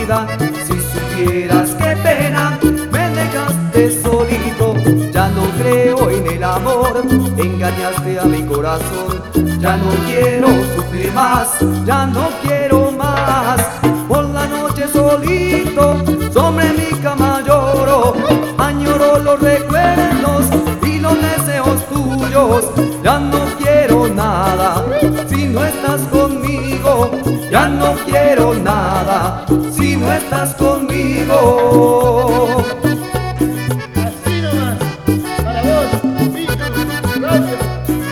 partida. Si supieras qué pena, me dejaste solito. Ya no creo en el amor, engañaste a mi corazón. Ya no quiero sufrir más, ya no quiero más. Por la noche solito, sobre mi cama lloro. Añoro los recuerdos y los deseos tuyos. Ya no quiero nada si no estás conmigo. Ya no quiero nada si no estás conmigo. Así nomás, para vos, Pitu, gracias.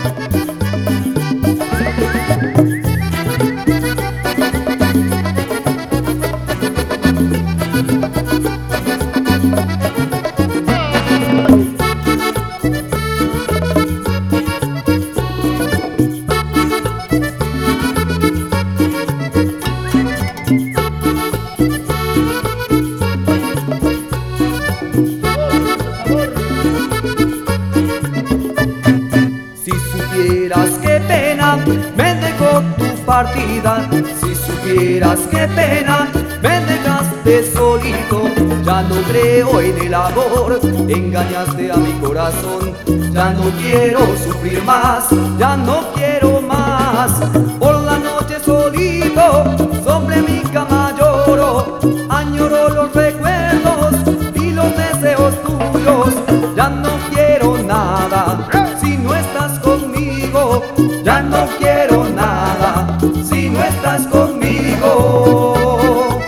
Si supieras qué pena, me dejó tu partida. Si supieras qué pena, me dejaste solito. Ya no creo en el amor, engañaste a mi corazón. Ya no quiero sufrir más, ya no quiero más. Por la noche solito, sobre mi cama lloro. Añoro los recuerdos y los deseos tuyos. Ya no quiero nada si no estás conmigo. Ya no quiero nada si no estás conmigo.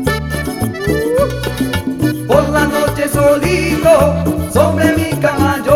Por la noche solito, sobre mi cama